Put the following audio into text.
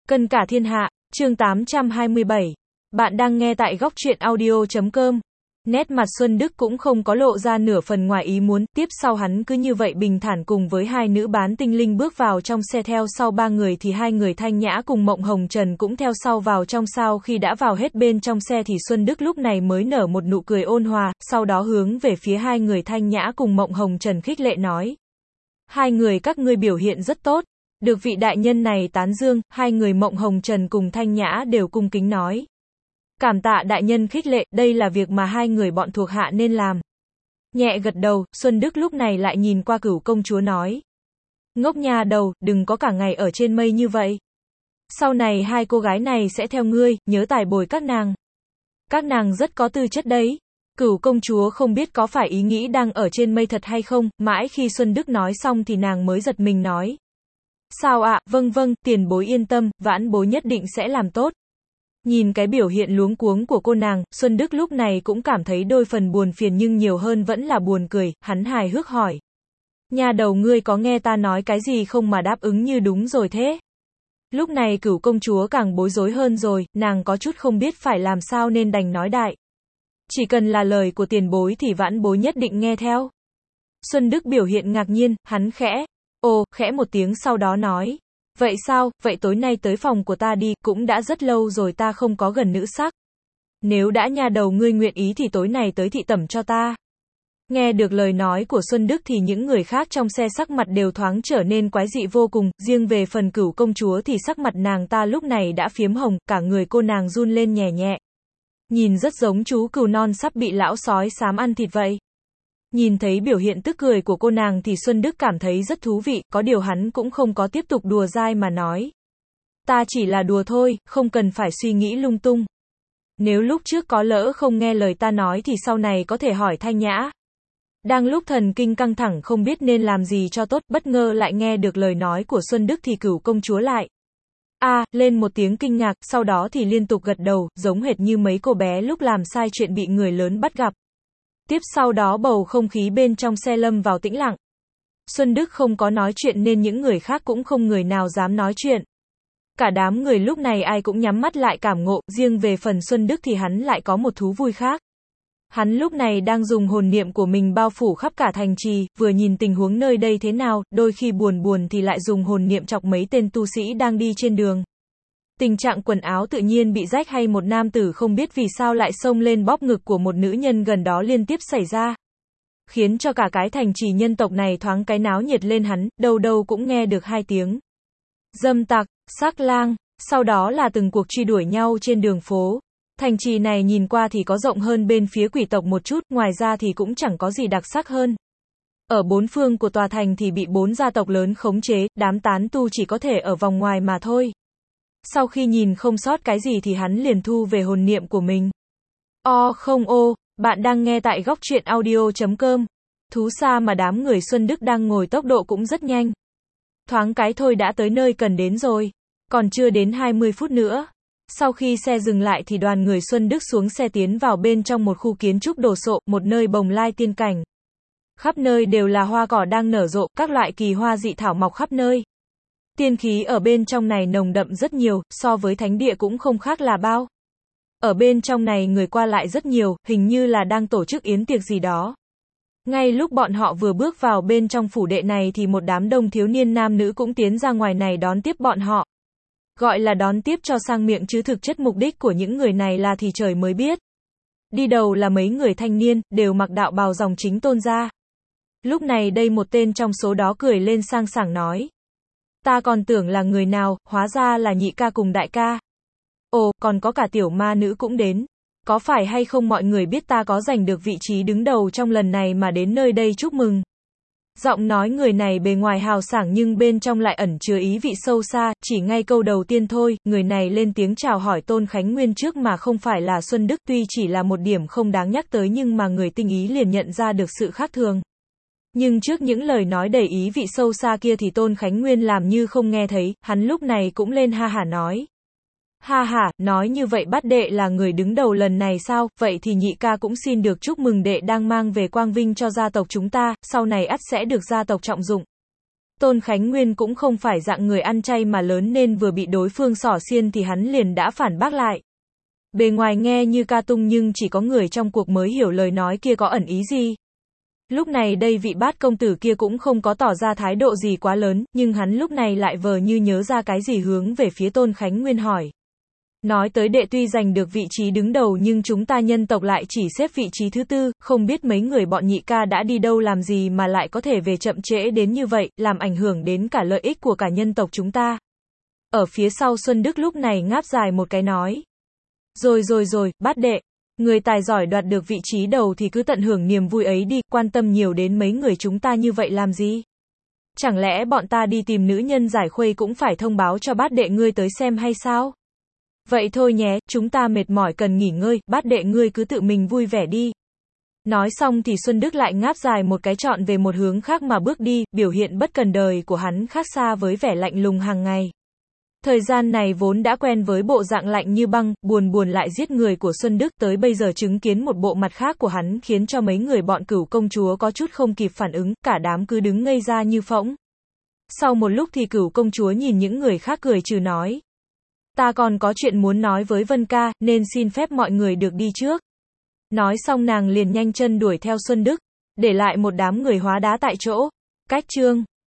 Cân cả thiên hạ, chương 827. Bạn đang nghe tại góc truyện audio.com. Nét mặt Xuân Đức cũng không có lộ ra nửa phần ngoài ý muốn, tiếp sau hắn cứ như vậy bình thản cùng với hai nữ bán tinh linh bước vào trong xe, theo sau ba người thì hai người Thanh Nhã cùng Mộng Hồng Trần cũng theo sau vào trong. Sau khi đã vào hết bên trong xe thì Xuân Đức lúc này mới nở một nụ cười ôn hòa, sau đó hướng về phía hai người Thanh Nhã cùng Mộng Hồng Trần khích lệ nói: hai người các ngươi biểu hiện rất tốt, được vị đại nhân này tán dương. Hai người Mộng Hồng Trần cùng Thanh Nhã đều cung kính nói: cảm tạ đại nhân khích lệ, đây là việc mà hai người bọn thuộc hạ nên làm. Nhẹ gật đầu, Xuân Đức lúc này lại nhìn qua Cửu công chúa nói: ngốc nha đầu, đừng có cả ngày ở trên mây như vậy. Sau này hai cô gái này sẽ theo ngươi, nhớ tài bồi các nàng. Các nàng rất có tư chất đấy. Cửu công chúa không biết có phải ý nghĩ đang ở trên mây thật hay không, mãi khi Xuân Đức nói xong thì nàng mới giật mình nói: sao ạ, vâng vâng, tiền bối yên tâm, vãn bối nhất định sẽ làm tốt. Nhìn cái biểu hiện luống cuống của cô nàng, Xuân Đức lúc này cũng cảm thấy đôi phần buồn phiền nhưng nhiều hơn vẫn là buồn cười, hắn hài hước hỏi: nha đầu ngươi có nghe ta nói cái gì không mà đáp ứng như đúng rồi thế? Lúc này Cửu công chúa càng bối rối hơn rồi, nàng có chút không biết phải làm sao nên đành nói đại: chỉ cần là lời của tiền bối thì vãn bối nhất định nghe theo. Xuân Đức biểu hiện ngạc nhiên, hắn khẽ một tiếng sau đó nói: vậy sao, vậy tối nay tới phòng của ta đi, cũng đã rất lâu rồi ta không có gần nữ sắc. Nếu đã nha đầu ngươi nguyện ý thì tối nay tới thị tẩm cho ta. Nghe được lời nói của Xuân Đức thì những người khác trong xe sắc mặt đều thoáng trở nên quái dị vô cùng, riêng về phần Cửu công chúa thì sắc mặt nàng ta lúc này đã phiếm hồng, cả người cô nàng run lên nhẹ nhẹ. Nhìn rất giống chú cừu non sắp bị lão sói xám ăn thịt vậy. Nhìn thấy biểu hiện tức cười của cô nàng thì Xuân Đức cảm thấy rất thú vị, có điều hắn cũng không có tiếp tục đùa dai mà nói: ta chỉ là đùa thôi, không cần phải suy nghĩ lung tung. Nếu lúc trước có lỡ không nghe lời ta nói thì sau này có thể hỏi Thanh Nhã. Đang lúc thần kinh căng thẳng không biết nên làm gì cho tốt, bất ngờ lại nghe được lời nói của Xuân Đức thì Cửu công chúa lại lên một tiếng kinh ngạc, sau đó thì liên tục gật đầu, giống hệt như mấy cô bé lúc làm sai chuyện bị người lớn bắt gặp. Tiếp sau đó bầu không khí bên trong xe lâm vào tĩnh lặng. Xuân Đức không có nói chuyện nên những người khác cũng không người nào dám nói chuyện. Cả đám người lúc này ai cũng nhắm mắt lại cảm ngộ, riêng về phần Xuân Đức thì hắn lại có một thú vui khác. Hắn lúc này đang dùng hồn niệm của mình bao phủ khắp cả thành trì, vừa nhìn tình huống nơi đây thế nào, đôi khi buồn thì lại dùng hồn niệm chọc mấy tên tu sĩ đang đi trên đường. Tình trạng quần áo tự nhiên bị rách hay một nam tử không biết vì sao lại xông lên bóp ngực của một nữ nhân gần đó liên tiếp xảy ra. Khiến cho cả cái thành trì nhân tộc này thoáng cái náo nhiệt lên, hắn, đâu đâu cũng nghe được hai tiếng dâm tặc, sắc lang, sau đó là từng cuộc truy đuổi nhau trên đường phố. Thành trì này nhìn qua thì có rộng hơn bên phía quỷ tộc một chút, ngoài ra thì cũng chẳng có gì đặc sắc hơn. Ở bốn phương của tòa thành thì bị bốn gia tộc lớn khống chế, đám tán tu chỉ có thể ở vòng ngoài mà thôi. Sau khi nhìn không sót cái gì thì hắn liền thu về hồn niệm của mình. Bạn đang nghe tại góc truyện audio.com. Thú xa mà đám người Xuân Đức đang ngồi tốc độ cũng rất nhanh. Thoáng cái thôi đã tới nơi cần đến rồi. Còn chưa đến 20 phút nữa. Sau khi xe dừng lại thì đoàn người Xuân Đức xuống xe tiến vào bên trong một khu kiến trúc đồ sộ, một nơi bồng lai tiên cảnh. Khắp nơi đều là hoa cỏ đang nở rộ, các loại kỳ hoa dị thảo mọc khắp nơi. Tiên khí ở bên trong này nồng đậm rất nhiều, so với thánh địa cũng không khác là bao. Ở bên trong này người qua lại rất nhiều, hình như là đang tổ chức yến tiệc gì đó. Ngay lúc bọn họ vừa bước vào bên trong phủ đệ này thì một đám đông thiếu niên nam nữ cũng tiến ra ngoài này đón tiếp bọn họ. Gọi là đón tiếp cho sang miệng chứ thực chất mục đích của những người này là thì trời mới biết. Đi đầu là mấy người thanh niên, đều mặc đạo bào dòng chính Tôn gia. Lúc này đây một tên trong số đó cười lên sang sảng nói: ta còn tưởng là người nào, hóa ra là nhị ca cùng đại ca. Ồ, còn có cả tiểu ma nữ cũng đến. Có phải hay không mọi người biết ta có giành được vị trí đứng đầu trong lần này mà đến nơi đây chúc mừng. Giọng nói người này bề ngoài hào sảng nhưng bên trong lại ẩn chứa ý vị sâu xa, chỉ ngay câu đầu tiên thôi, người này lên tiếng chào hỏi Tôn Khánh Nguyên trước mà không phải là Xuân Đức, tuy chỉ là một điểm không đáng nhắc tới nhưng mà người tinh ý liền nhận ra được sự khác thường. Nhưng trước những lời nói đầy ý vị sâu xa kia thì Tôn Khánh Nguyên làm như không nghe thấy, hắn lúc này cũng lên ha hả nói: ha hả, nói như vậy bắt đệ là người đứng đầu lần này sao, vậy thì nhị ca cũng xin được chúc mừng đệ đang mang về quang vinh cho gia tộc chúng ta, sau này ắt sẽ được gia tộc trọng dụng. Tôn Khánh Nguyên cũng không phải dạng người ăn chay mà lớn nên vừa bị đối phương xỏ xiên thì hắn liền đã phản bác lại. Bề ngoài nghe như ca tung nhưng chỉ có người trong cuộc mới hiểu lời nói kia có ẩn ý gì. Lúc này đây vị bát công tử kia cũng không có tỏ ra thái độ gì quá lớn, nhưng hắn lúc này lại vờ như nhớ ra cái gì hướng về phía Tôn Khánh Nguyên hỏi. Nói tới đệ tuy giành được vị trí đứng đầu nhưng chúng ta nhân tộc lại chỉ xếp vị trí thứ tư, không biết mấy người bọn nhị ca đã đi đâu làm gì mà lại có thể về chậm trễ đến như vậy, làm ảnh hưởng đến cả lợi ích của cả nhân tộc chúng ta. Ở phía sau Xuân Đức lúc này ngáp dài một cái nói. Rồi, bát đệ. Người tài giỏi đoạt được vị trí đầu thì cứ tận hưởng niềm vui ấy đi, quan tâm nhiều đến mấy người chúng ta như vậy làm gì? Chẳng lẽ bọn ta đi tìm nữ nhân giải khuây cũng phải thông báo cho bát đệ ngươi tới xem hay sao? Vậy thôi nhé, chúng ta mệt mỏi cần nghỉ ngơi, bát đệ ngươi cứ tự mình vui vẻ đi. Nói xong thì Xuân Đức lại ngáp dài một cái trọn về một hướng khác mà bước đi, biểu hiện bất cần đời của hắn khác xa với vẻ lạnh lùng hàng ngày. Thời gian này vốn đã quen với bộ dạng lạnh như băng, buồn lại giết người của Xuân Đức, tới bây giờ chứng kiến một bộ mặt khác của hắn khiến cho mấy người bọn Cửu công chúa có chút không kịp phản ứng, cả đám cứ đứng ngây ra như phỗng. Sau một lúc thì Cửu công chúa nhìn những người khác cười trừ nói. Ta còn có chuyện muốn nói với Vân ca, nên xin phép mọi người được đi trước. Nói xong nàng liền nhanh chân đuổi theo Xuân Đức, để lại một đám người hóa đá tại chỗ. Cách chương